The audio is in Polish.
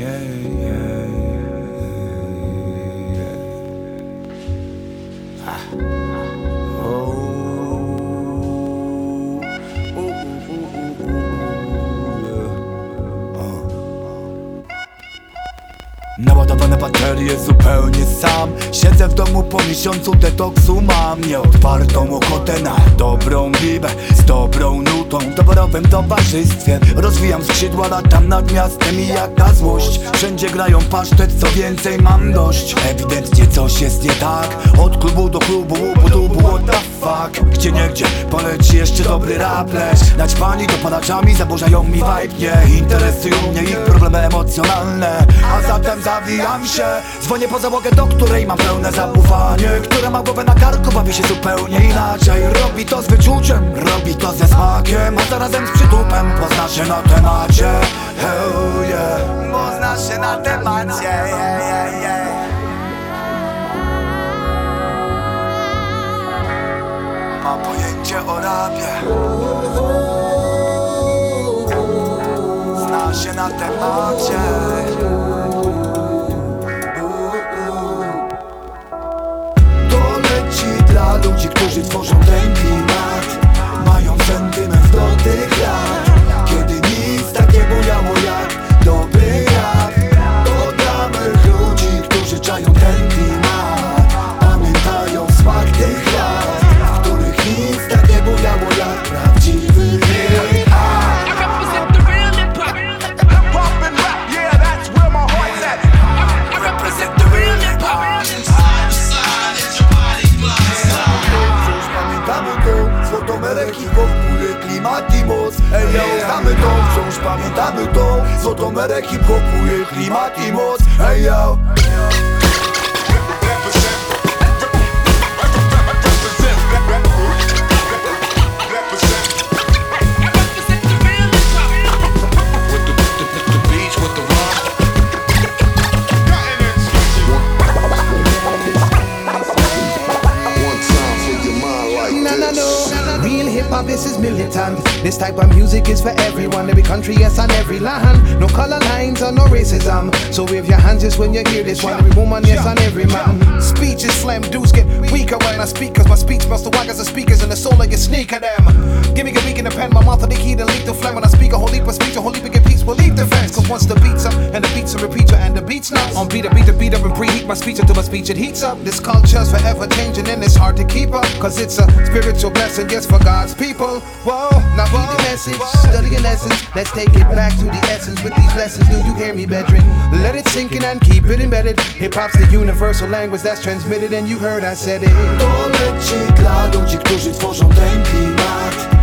Naładowane baterie zupełnie sam. Siedzę w domu po miesiącu detoksu. Mam nieotwartą ochotę na dobrą bibę z dobrą nutą. W doborowym towarzystwie rozwijam skrzydła, latam nad miastem i jaka złość. Wszędzie grają pasztet, co więcej mam dość. Ewidentnie coś jest nie tak. Od klubu do klubu, łubu, what the fuck. Gdzieniegdzie poleci jeszcze dobry raplerz. Naćpani dopalaczami zaburzają mi vibe. Nie interesują mnie ich problemy emocjonalne. A zatem zawijam się, dzwonię po załogę, do której mam pełne zaufanie. Która ma głowę na karku, bawi się zupełnie inaczej. Robi to z wyczuciem, robi to ze smakiem, a zarazem z przytupem. Pozna się na temacie, hell yeah. Pozna się na temacie, yeah. Ma pojęcie o rapie, zna się na temacie. Dla ludzi, którzy tworzą ten klimat, mają sentyment do tych lat, kiedy nic tak nie bujało jak dobry rap. To dla mych ludzi, którzy czają ten klimat, pamiętają smak tych lat, w których nic tak nie bujało jak prawdziwy hip-hop. Złotomerek, hip-hop, pule, klimat i moc. Ej, yo, znamy to, wciąż pamiętamy to. Złotomerek, hip-hop, pule, klimat i moc. Ej, yo. This is militant. This type of music is for everyone, every country, yes, and every land. No color lines or no racism. So wave your hands just when you hear this one. Every woman, yes, and every man. Speech is slam, dudes get weaker when I speak, cause my speech must the whack as the speakers and the soul of your sneaker them. Give me a week in the pen, my mouth of the key to leak the flame. When I speak a whole heap of speech, a whole heap of peace will leave the fence. Cause once the beats up, and the beats a repeater, and the beats not on beat the beat up and preheat my speech until my speech it heats up. This culture's forever changing and it's hard to keep up, cause it's a spiritual blessing, yes, for God's people. Whoa, now read the message, study the lessons. Let's take it back to the essence with these lessons. Do you hear me, brethren? Let it sink in and keep it embedded. Hip-hop's the universal language that's transmitted, and you heard I said it. To leci dla ludzi, którzy tworzą ten klimat,